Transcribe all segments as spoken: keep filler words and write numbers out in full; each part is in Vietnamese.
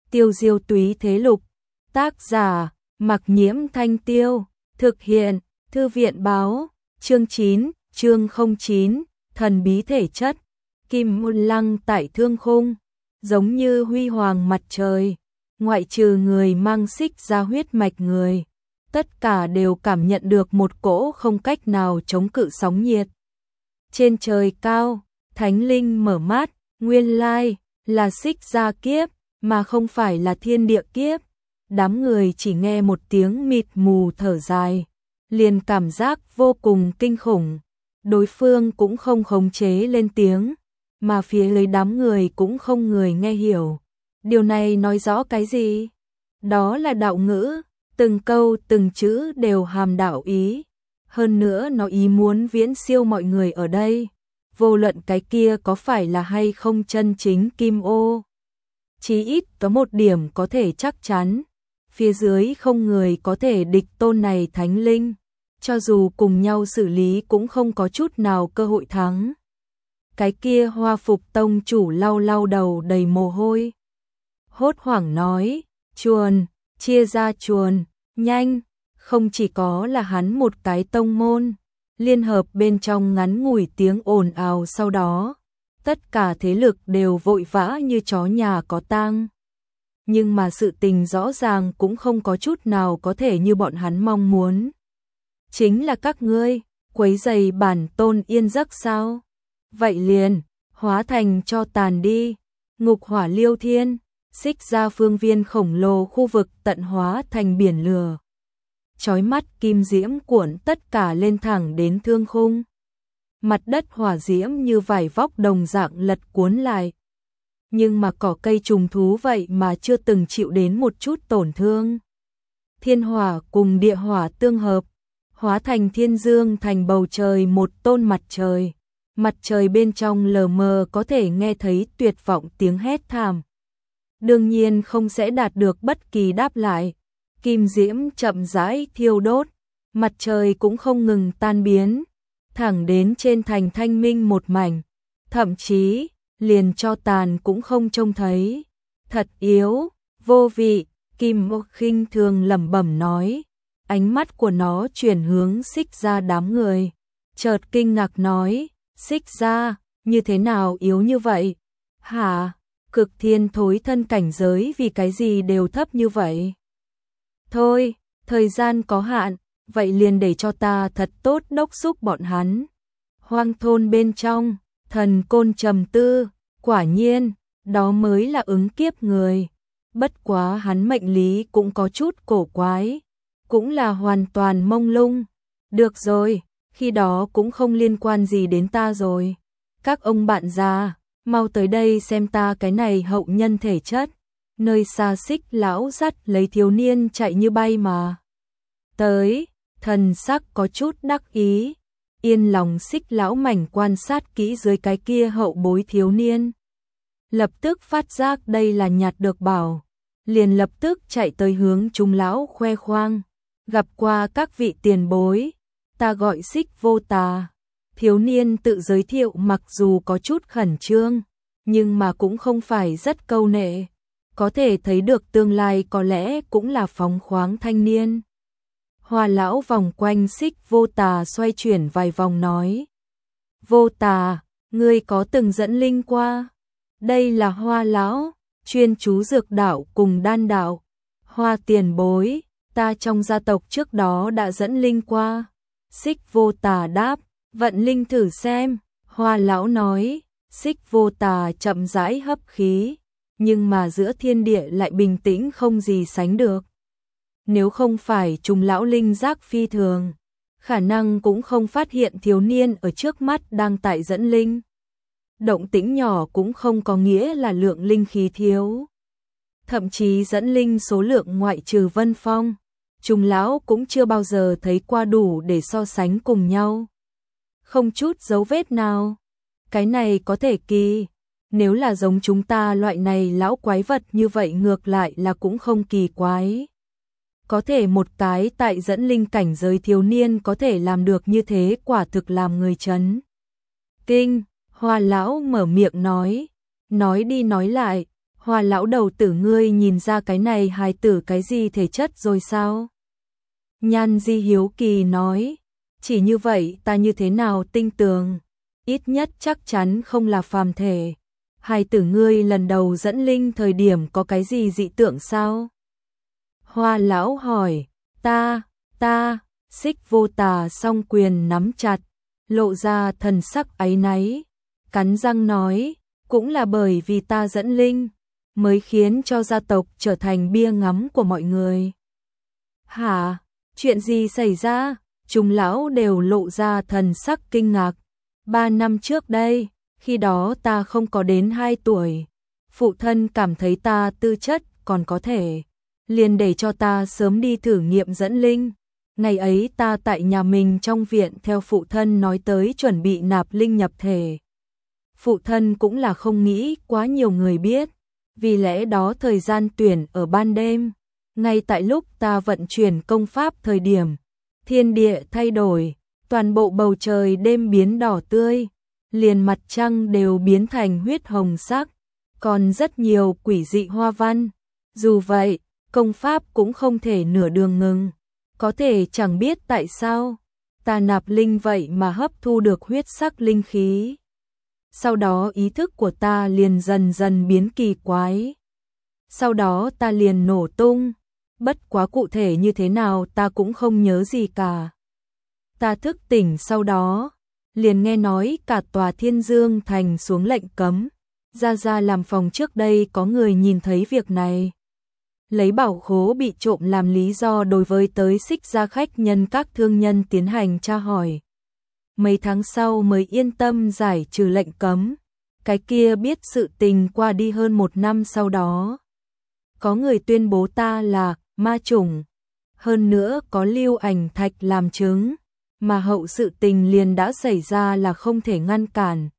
Tiêu diêu túy thế lục. Tác giả, Mặc Nhiễm Thanh Tiêu. Thực hiện, Thư viện báo. Chương chín, chương không chín, thần bí thể chất. Kim Môn Lăng tại thương khung, giống như huy hoàng mặt trời. Ngoại trừ người mang xích ra huyết mạch người, tất cả đều cảm nhận được một cỗ không cách nào chống cự sóng nhiệt. Trên trời cao, Thánh Linh mở mắt, nguyên lai là xích ra kiếp, mà không phải là thiên địa kiếp. Đám người chỉ nghe một tiếng mịt mù thở dài, liền cảm giác vô cùng kinh khủng. Đối phương cũng không khống chế lên tiếng, mà phía dưới đám người cũng không người nghe hiểu. Điều này nói rõ cái gì? Đó là đạo ngữ, từng câu từng chữ đều hàm đạo ý. Hơn nữa nó ý muốn viễn siêu mọi người ở đây. Vô luận cái kia có phải là hay không chân chính kim ô. Chí ít có một điểm có thể chắc chắn. Phía dưới không người có thể địch tôn này thánh linh. Cho dù cùng nhau xử lý cũng không có chút nào cơ hội thắng. Cái kia Hoa Phục tông chủ lau lau đầu đầy mồ hôi. Hốt hoảng nói, chuồn, chia ra chuồn, nhanh, không chỉ có là hắn một cái tông môn, liên hợp bên trong ngắn ngủi tiếng ồn ào sau đó, tất cả thế lực đều vội vã như chó nhà có tang. Nhưng mà sự tình rõ ràng cũng không có chút nào có thể như bọn hắn mong muốn. Chính là các ngươi, quấy rầy bản tôn yên giấc sao? Vậy liền, hóa thành cho tàn đi, ngục hỏa liêu thiên. Xích ra phương viên khổng lồ khu vực tận hóa thành biển lửa. Chói mắt kim diễm cuộn tất cả lên thẳng đến thương khung. Mặt đất hỏa diễm như vải vóc đồng dạng lật cuốn lại. Nhưng mà cỏ cây trùng thú vậy mà chưa từng chịu đến một chút tổn thương. Thiên hỏa cùng địa hỏa tương hợp, hóa thành thiên dương thành bầu trời một tôn mặt trời. Mặt trời bên trong lờ mờ có thể nghe thấy tuyệt vọng tiếng hét thảm. Đương nhiên không sẽ đạt được bất kỳ đáp lại. Kim diễm chậm rãi thiêu đốt, mặt trời cũng không ngừng tan biến, thẳng đến trên thành thanh minh một mảnh, thậm chí liền cho tàn cũng không trông thấy. Thật yếu, vô vị, Kim Mộc khinh thường lẩm bẩm nói. Ánh mắt của nó chuyển hướng xích ra đám người, chợt kinh ngạc nói, xích ra, như thế nào yếu như vậy? Hả? Cực thiên thối thân cảnh giới vì cái gì đều thấp như vậy? Thôi, thời gian có hạn, vậy liền để cho ta thật tốt đốc xúc bọn hắn. Hoang thôn bên trong, thần côn trầm tư, quả nhiên, đó mới là ứng kiếp người. Bất quá hắn mệnh lý cũng có chút cổ quái, cũng là hoàn toàn mông lung. Được rồi, khi đó cũng không liên quan gì đến ta rồi. Các ông bạn già, mau tới đây xem ta cái này hậu nhân thể chất. Nơi xa xích lão dắt lấy thiếu niên chạy như bay mà. Tới, thần sắc có chút đắc ý. Yên lòng xích lão mảnh quan sát kỹ dưới cái kia hậu bối thiếu niên. Lập tức phát giác đây là nhặt được bảo. Liền lập tức chạy tới hướng chúng lão khoe khoang. Gặp qua các vị tiền bối, ta gọi xích vô tà. Thiếu niên tự giới thiệu mặc dù có chút khẩn trương, nhưng mà cũng không phải rất câu nệ. Có thể thấy được tương lai có lẽ cũng là phóng khoáng thanh niên. Hoa lão vòng quanh xích vô tà xoay chuyển vài vòng nói. Vô tà, ngươi có từng dẫn linh qua? Đây là Hoa lão, chuyên chú dược đạo cùng đan đạo. Hoa tiền bối, ta trong gia tộc trước đó đã dẫn linh qua. Xích vô tà đáp, vận linh thử xem. Hoa lão nói, xích vô tà chậm rãi hấp khí, nhưng mà giữa thiên địa lại bình tĩnh không gì sánh được. Nếu không phải trùng lão linh giác phi thường, khả năng cũng không phát hiện thiếu niên ở trước mắt đang tại dẫn linh. Động tĩnh nhỏ cũng không có nghĩa là lượng linh khí thiếu. Thậm chí dẫn linh số lượng ngoại trừ Vân Phong, trùng lão cũng chưa bao giờ thấy qua đủ để so sánh cùng nhau. Không chút dấu vết nào. Cái này có thể kỳ. Nếu là giống chúng ta loại này lão quái vật như vậy ngược lại là cũng không kỳ quái. Có thể một cái tại dẫn linh cảnh giới thiếu niên có thể làm được như thế quả thực làm người chấn kinh. Hoa lão mở miệng nói. Nói đi nói lại, Hoa lão đầu tử, ngươi nhìn ra cái này hài tử cái gì thể chất rồi sao? Nhan Di hiếu kỳ nói, chỉ như vậy ta như thế nào tinh tường, ít nhất chắc chắn không là phàm thể. Hài tử ngươi lần đầu dẫn linh thời điểm có cái gì dị tượng sao? Hoa lão hỏi, ta, ta, Xích Vô Tà song quyền nắm chặt, lộ ra thần sắc áy náy, cắn răng nói, cũng là bởi vì ta dẫn linh, mới khiến cho gia tộc trở thành bia ngắm của mọi người. Hả? Chuyện gì xảy ra? Chúng lão đều lộ ra thần sắc kinh ngạc. Ba năm trước đây, khi đó ta không có đến hai tuổi, phụ thân cảm thấy ta tư chất còn có thể, liền để cho ta sớm đi thử nghiệm dẫn linh. Ngày ấy ta tại nhà mình trong viện theo phụ thân nói tới chuẩn bị nạp linh nhập thể. Phụ thân cũng là không nghĩ quá nhiều người biết, vì lẽ đó thời gian tuyển ở ban đêm, ngay tại lúc ta vận chuyển công pháp thời điểm, thiên địa thay đổi, toàn bộ bầu trời đêm biến đỏ tươi, liền mặt trăng đều biến thành huyết hồng sắc, còn rất nhiều quỷ dị hoa văn. Dù vậy, công pháp cũng không thể nửa đường ngừng. Có thể chẳng biết tại sao, ta nạp linh vậy mà hấp thu được huyết sắc linh khí. Sau đó ý thức của ta liền dần dần biến kỳ quái. Sau đó ta liền nổ tung, bất quá cụ thể như thế nào ta cũng không nhớ gì cả. Ta thức tỉnh sau đó, liền nghe nói cả tòa Thiên Dương Thành xuống lệnh cấm, ra ra làm phòng trước đây có người nhìn thấy việc này. Lấy bảo khố bị trộm làm lý do đối với tới Xích gia khách nhân các thương nhân tiến hành tra hỏi. Mấy tháng sau mới yên tâm giải trừ lệnh cấm. Cái kia biết sự tình qua đi hơn một năm sau đó. Có người tuyên bố ta là ma chủng. Hơn nữa có lưu ảnh thạch làm chứng. Mà hậu sự tình liền đã xảy ra là không thể ngăn cản.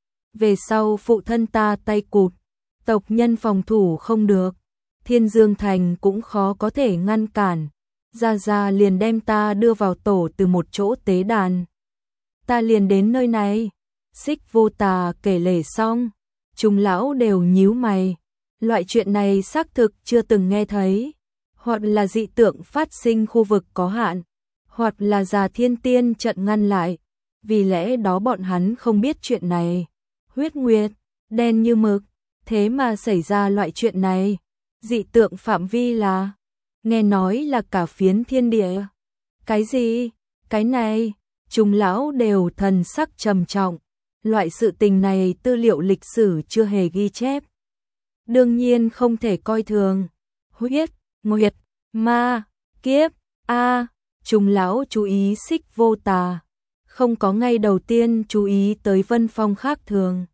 Về sau phụ thân ta tay cụt. Tộc nhân phòng thủ không được. Thiên Dương Thành cũng khó có thể ngăn cản. Gia Gia liền đem ta đưa vào tổ từ một chỗ tế đàn. Ta liền đến nơi này. Xích Vô Tà kể lể xong, chúng lão đều nhíu mày. Loại chuyện này xác thực chưa từng nghe thấy. Hoặc là dị tượng phát sinh khu vực có hạn, hoặc là Già Thiên Tiên trận ngăn lại. Vì lẽ đó bọn hắn không biết chuyện này. Huyết Nguyệt, đen như mực, thế mà xảy ra loại chuyện này. Dị tượng phạm vi là, nghe nói là cả phiến thiên địa. Cái gì? Cái này? Chúng lão đều thần sắc trầm trọng. Loại sự tình này tư liệu lịch sử chưa hề ghi chép. Đương nhiên không thể coi thường. Huyết, Nguyệt, ma, kiếp, a. Chúng lão chú ý Xích Vô Tà. Không có ngay đầu tiên chú ý tới Vân Phong khác thường.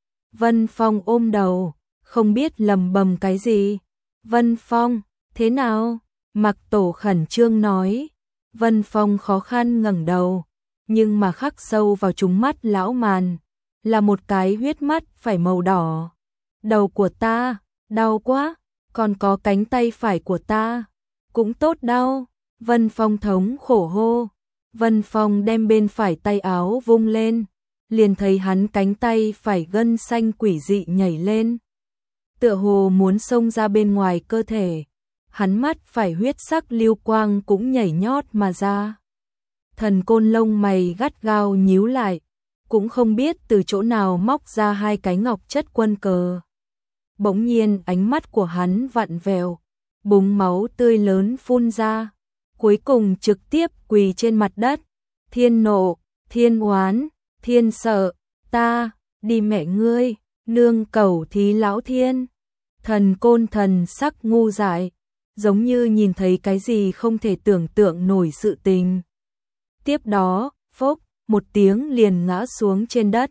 Vân Phong ôm đầu, không biết lầm bầm cái gì. Vân Phong, thế nào? Mặc Tổ khẩn trương nói. Vân Phong khó khăn ngẩng đầu, nhưng mà khắc sâu vào trúng mắt lão màn, là một cái huyết mắt phải màu đỏ. Đầu của ta, đau quá, còn có cánh tay phải của ta, cũng tốt đau. Vân Phong thống khổ hô. Vân Phong đem bên phải tay áo vung lên, liền thấy hắn cánh tay phải gân xanh quỷ dị nhảy lên. Tựa hồ muốn xông ra bên ngoài cơ thể, hắn mắt phải huyết sắc lưu quang cũng nhảy nhót mà ra. Thần Côn lông mày gắt gao nhíu lại, cũng không biết từ chỗ nào móc ra hai cái ngọc chất quân cờ. Bỗng nhiên ánh mắt của hắn vặn vẹo, búng máu tươi lớn phun ra, cuối cùng trực tiếp quỳ trên mặt đất. Thiên nộ, thiên oán, thiên sợ, ta, đi mẹ ngươi, nương cầu thí lão thiên. Thần Côn thần sắc ngu dại, giống như nhìn thấy cái gì không thể tưởng tượng nổi sự tình. Tiếp đó, phốc, một tiếng liền ngã xuống trên đất.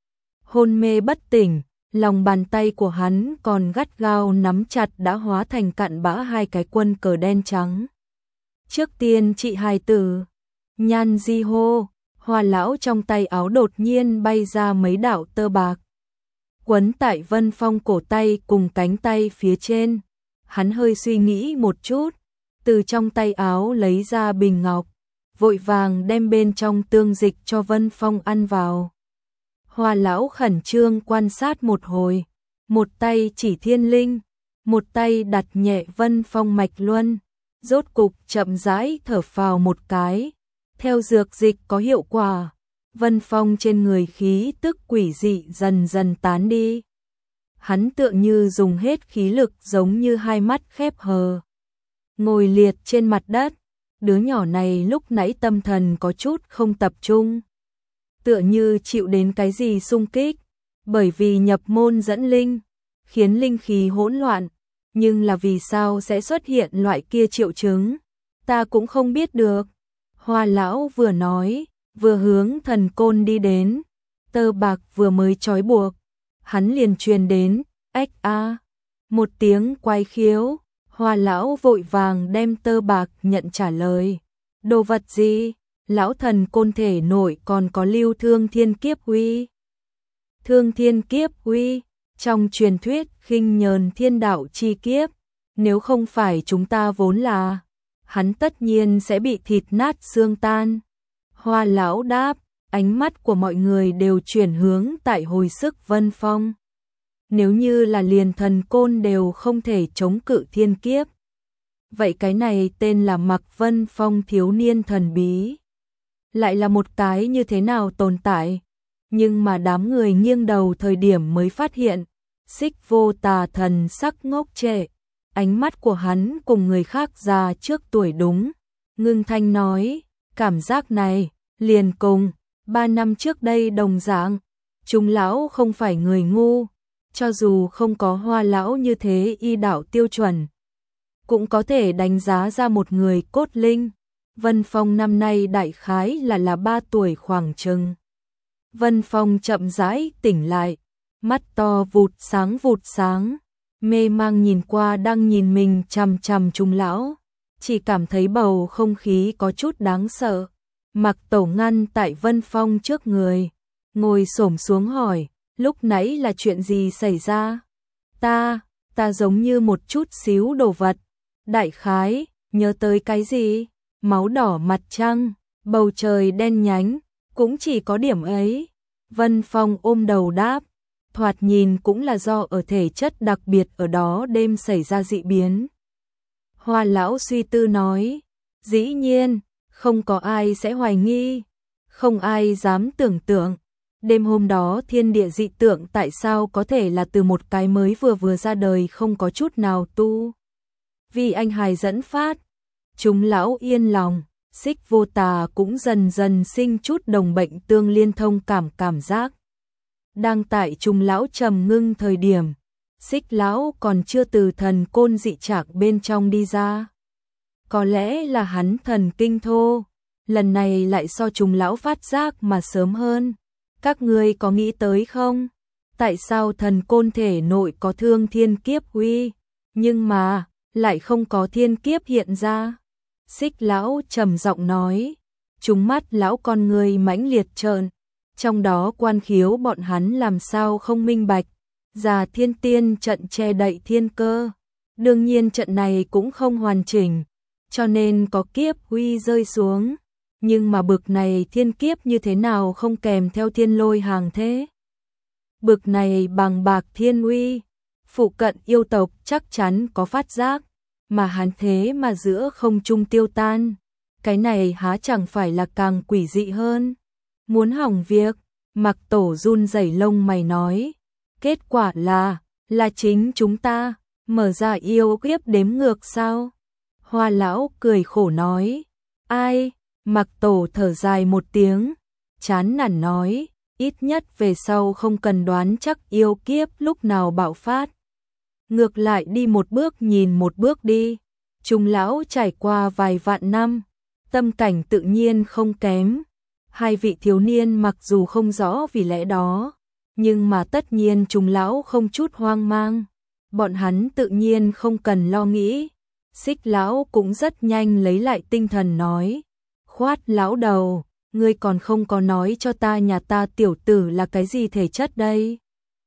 Hôn mê bất tỉnh, lòng bàn tay của hắn còn gắt gao nắm chặt đã hóa thành cặn bã hai cái quân cờ đen trắng. Trước tiên trị hài tử, Nhan Di hô. Hoa lão trong tay áo đột nhiên bay ra mấy đạo tơ bạc, quấn tại Vân Phong cổ tay cùng cánh tay phía trên. Hắn hơi suy nghĩ một chút, từ trong tay áo lấy ra bình ngọc, vội vàng đem bên trong tương dịch cho Vân Phong ăn vào. Hoa lão khẩn trương quan sát một hồi, một tay chỉ thiên linh, một tay đặt nhẹ Vân Phong mạch luân, rốt cục chậm rãi thở phào một cái, theo dược dịch có hiệu quả, Vân Phong trên người khí tức quỷ dị dần dần tán đi. Hắn tựa như dùng hết khí lực giống như hai mắt khép hờ. Ngồi liệt trên mặt đất, đứa nhỏ này lúc nãy tâm thần có chút không tập trung. Tựa như chịu đến cái gì xung kích, bởi vì nhập môn dẫn linh, khiến linh khí hỗn loạn, nhưng là vì sao sẽ xuất hiện loại kia triệu chứng, ta cũng không biết được. Hoa lão vừa nói, vừa hướng thần côn đi đến, tơ bạc vừa mới trói buộc, hắn liền truyền đến, ếch a, một tiếng quái khiếu, Hoa lão vội vàng đem tơ bạc nhận trả lời, đồ vật gì, lão thần côn thể nội còn có lưu thương thiên kiếp uy. Thương thiên kiếp uy, trong truyền thuyết khinh nhờn thiên đạo chi kiếp, nếu không phải chúng ta vốn là, hắn tất nhiên sẽ bị thịt nát xương tan. Hoa lão đáp, ánh mắt của mọi người đều chuyển hướng tại hồi sức Vân Phong. Nếu như là liền thần côn đều không thể chống cự thiên kiếp, vậy cái này tên là Mạc Vân Phong thiếu niên thần bí, lại là một cái như thế nào tồn tại? Nhưng mà đám người nghiêng đầu thời điểm mới phát hiện, Xích Vô Tà thần sắc ngốc trệ, ánh mắt của hắn cùng người khác già trước tuổi đúng. Ngưng thanh nói, cảm giác này, liền cùng, ba năm trước đây đồng dạng, chúng lão không phải người ngu, cho dù không có Hoa lão như thế y đạo tiêu chuẩn, cũng có thể đánh giá ra một người cốt linh. Vân Phong năm nay đại khái là là ba tuổi khoảng chừng. Vân Phong chậm rãi tỉnh lại, mắt to vụt sáng vụt sáng, mê mang nhìn qua đang nhìn mình chằm chằm Trung lão, chỉ cảm thấy bầu không khí có chút đáng sợ. Mặc Tổ ngăn tại Vân Phong trước người, ngồi xổm xuống hỏi, lúc nãy là chuyện gì xảy ra? Ta, ta giống như một chút xíu đồ vật, đại khái, nhớ tới cái gì? Máu đỏ mặt trăng, bầu trời đen nhánh, cũng chỉ có điểm ấy. Vân Phong ôm đầu đáp, thoạt nhìn cũng là do ở thể chất đặc biệt ở đó đêm xảy ra dị biến. Hoa lão suy tư nói, dĩ nhiên, không có ai sẽ hoài nghi, không ai dám tưởng tượng. Đêm hôm đó thiên địa dị tượng tại sao có thể là từ một cái mới vừa vừa ra đời không có chút nào tu. Vì anh hài dẫn phát, chúng lão yên lòng, Xích Vô Tà cũng dần dần sinh chút đồng bệnh tương liên thông cảm cảm giác. Đang tại chúng lão trầm ngưng thời điểm, Xích lão còn chưa từ thần côn dị trạc bên trong đi ra. Có lẽ là hắn thần kinh thô, lần này lại so chúng lão phát giác mà sớm hơn. Các ngươi có nghĩ tới không? Tại sao thần côn thể nội có thương thiên kiếp uy, nhưng mà lại không có thiên kiếp hiện ra? Xích lão trầm giọng nói, chúng mắt lão con người mãnh liệt trợn, trong đó quan khiếu bọn hắn làm sao không minh bạch, già thiên tiên trận che đậy thiên cơ, đương nhiên trận này cũng không hoàn chỉnh, cho nên có kiếp uy rơi xuống, nhưng mà bực này thiên kiếp như thế nào không kèm theo thiên lôi hàng thế? Bực này bằng bạc thiên uy, phụ cận yêu tộc chắc chắn có phát giác, mà hắn thế mà giữa không trung tiêu tan, cái này há chẳng phải là càng quỷ dị hơn. Muốn hỏng việc, Mặc Tổ run rẩy lông mày nói, kết quả là, là chính chúng ta, mở ra yêu kiếp đếm ngược sao? Hoa lão cười khổ nói, ai? Mặc Tổ thở dài một tiếng, chán nản nói, ít nhất về sau không cần đoán chắc yêu kiếp lúc nào bạo phát. Ngược lại đi một bước nhìn một bước đi, chúng lão trải qua vài vạn năm, tâm cảnh tự nhiên không kém. Hai vị thiếu niên mặc dù không rõ vì lẽ đó, nhưng mà tất nhiên chúng lão không chút hoang mang, bọn hắn tự nhiên không cần lo nghĩ. Xích lão cũng rất nhanh lấy lại tinh thần nói, khoát lão đầu, ngươi còn không có nói cho ta nhà ta tiểu tử là cái gì thể chất đây?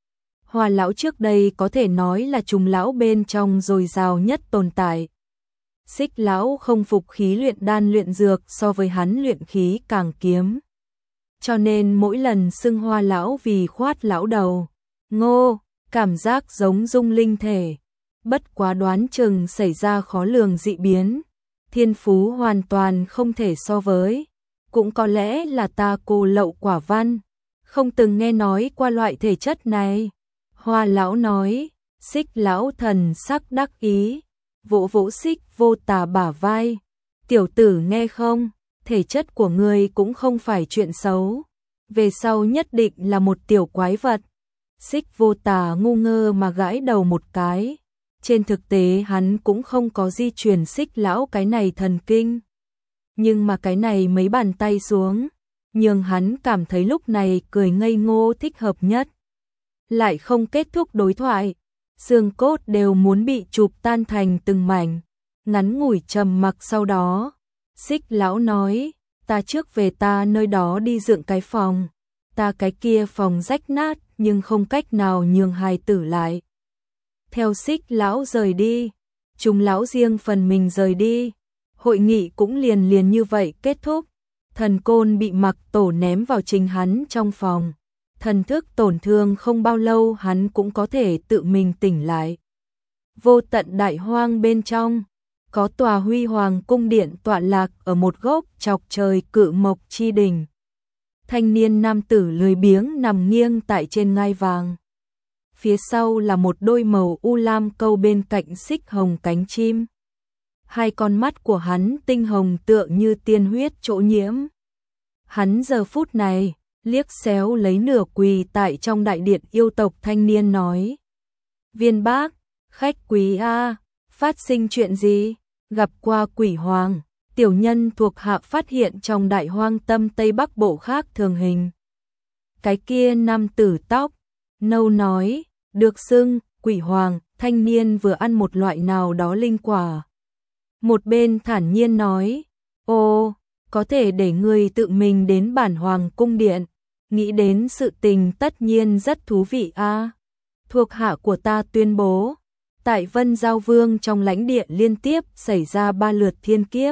Hoa lão trước đây có thể nói là trùng lão bên trong dồi dào nhất tồn tại. Xích lão không phục khí luyện đan luyện dược so với hắn luyện khí càng kiếm. Cho nên mỗi lần xưng Hoa lão vì khoát lão đầu, ngô, cảm giác giống dung linh thể, bất quá đoán chừng xảy ra khó lường dị biến, thiên phú hoàn toàn không thể so với, cũng có lẽ là ta cô lậu quả văn, không từng nghe nói qua loại thể chất này. Hoa lão nói, Xích lão thần sắc đắc ý, vỗ vỗ Xích Vô Tà bả vai, tiểu tử nghe không, thể chất của ngươi cũng không phải chuyện xấu, về sau nhất định là một tiểu quái vật. Xích Vô Tà ngu ngơ mà gãi đầu một cái, trên thực tế hắn cũng không có di truyền Xích lão cái này thần kinh, nhưng mà cái này mấy bàn tay xuống, nhưng hắn cảm thấy lúc này cười ngây ngô thích hợp nhất. Lại không kết thúc đối thoại, xương cốt đều muốn bị chụp tan thành từng mảnh, ngắn ngủi trầm mặc sau đó, Xích lão nói, ta trước về ta nơi đó đi dựng cái phòng, ta cái kia phòng rách nát nhưng không cách nào nhường hài tử lại. Theo Xích lão rời đi, chúng lão riêng phần mình rời đi, hội nghị cũng liền liền như vậy kết thúc, thần côn bị Mặc Tổ ném vào chính hắn trong phòng. Thần thức tổn thương không bao lâu hắn cũng có thể tự mình tỉnh lại. Vô tận đại hoang bên trong, có tòa huy hoàng cung điện tọa lạc ở một gốc chọc trời cự mộc chi đỉnh. Thanh niên nam tử lười biếng nằm nghiêng tại trên ngai vàng. Phía sau là một đôi màu u lam câu bên cạnh xích hồng cánh chim. Hai con mắt của hắn tinh hồng tựa như tiên huyết chỗ nhiễm. Hắn giờ phút này liếc xéo lấy nửa quỳ tại trong đại điện yêu tộc thanh niên nói. Viên bác, khách quý a, phát sinh chuyện gì? Gặp qua quỷ hoàng, tiểu nhân thuộc hạ phát hiện trong đại hoang tâm Tây Bắc bộ khác thường hình. Cái kia nam tử tóc nâu nói, được xưng, quỷ hoàng, thanh niên vừa ăn một loại nào đó linh quả. Một bên thản nhiên nói, ô, có thể để người tự mình đến bản hoàng cung điện. Nghĩ đến sự tình tất nhiên rất thú vị a. Thuộc hạ của ta tuyên bố, tại Vân Giao Vương trong lãnh địa liên tiếp xảy ra ba lượt thiên kiếp.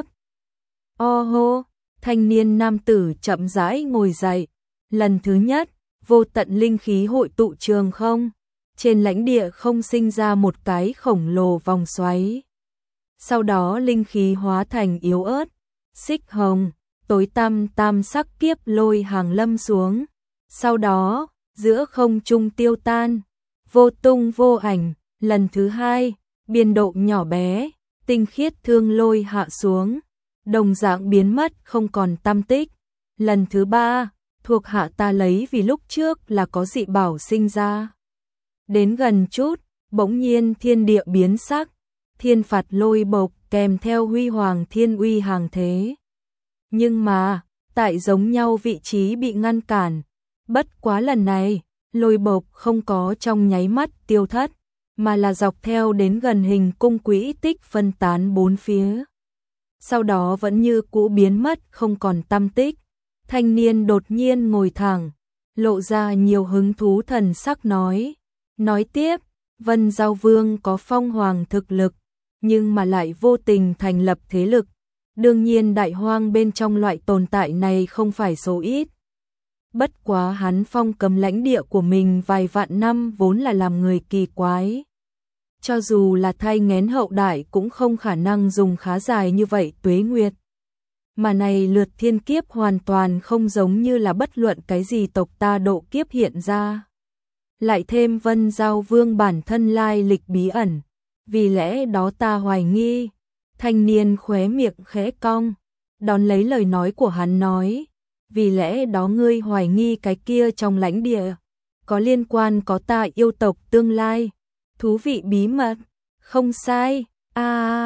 O hô, thanh niên nam tử chậm rãi ngồi dậy. Lần thứ nhất, vô tận linh khí hội tụ trường không. Trên lãnh địa không sinh ra một cái khổng lồ vòng xoáy. Sau đó linh khí hóa thành yếu ớt, xích hồng, tối tăm tam sắc kiếp lôi hàng lâm xuống. Sau đó, giữa không trung tiêu tan, vô tung vô ảnh. Lần thứ hai, biên độ nhỏ bé, tinh khiết thương lôi hạ xuống, đồng dạng biến mất không còn tăm tích. Lần thứ ba, thuộc hạ ta lấy vì lúc trước là có dị bảo sinh ra. Đến gần chút, bỗng nhiên thiên địa biến sắc, thiên phạt lôi bộc kèm theo huy hoàng thiên uy hàng thế. Nhưng mà, tại giống nhau vị trí bị ngăn cản, bất quá lần này, lôi bộc không có trong nháy mắt tiêu thất, mà là dọc theo đến gần hình cung quỹ tích phân tán bốn phía. Sau đó vẫn như cũ biến mất không còn tăm tích. Thanh niên đột nhiên ngồi thẳng, lộ ra nhiều hứng thú thần sắc nói. Nói tiếp, Vân Giao Vương có phong hoàng thực lực, nhưng mà lại vô tình thành lập thế lực. Đương nhiên đại hoang bên trong loại tồn tại này không phải số ít. Bất quá hắn phong cấm lãnh địa của mình vài vạn năm vốn là làm người kỳ quái. Cho dù là thai nghén hậu đại cũng không khả năng dùng khá dài như vậy tuế nguyệt. Mà này lượt thiên kiếp hoàn toàn không giống như là bất luận cái gì tộc ta độ kiếp hiện ra. Lại thêm Vân Giao Vương bản thân lai lịch bí ẩn, vì lẽ đó ta hoài nghi. Thanh niên khóe miệng khẽ cong, đón lấy lời nói của hắn nói, vì lẽ đó ngươi hoài nghi cái kia trong lãnh địa, có liên quan có ta yêu tộc tương lai, thú vị bí mật, không sai, a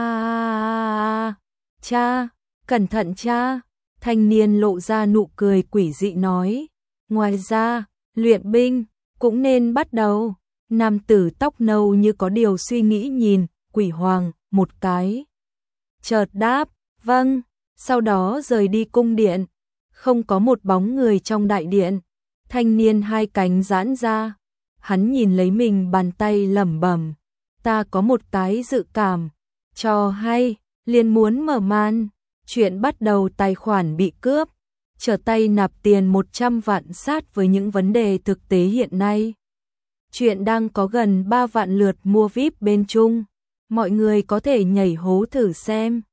à, cha, cẩn thận cha, thanh niên lộ ra nụ cười quỷ dị nói, ngoài ra, luyện binh, cũng nên bắt đầu. Nam tử tóc nâu như có điều suy nghĩ nhìn, quỷ hoàng, một cái. Chợt đáp, vâng, sau đó rời đi cung điện, không có một bóng người trong đại điện. Thanh niên hai cánh giãn ra, hắn nhìn lấy mình bàn tay lẩm bẩm, ta có một cái dự cảm, cho hay, liền muốn mở màn, chuyện bắt đầu tài khoản bị cướp, trở tay nạp tiền một trăm vạn sát với những vấn đề thực tế hiện nay. Chuyện đang có gần ba vạn lượt mua vi ai pi bên Trung. Mọi người có thể nhảy hố thử xem.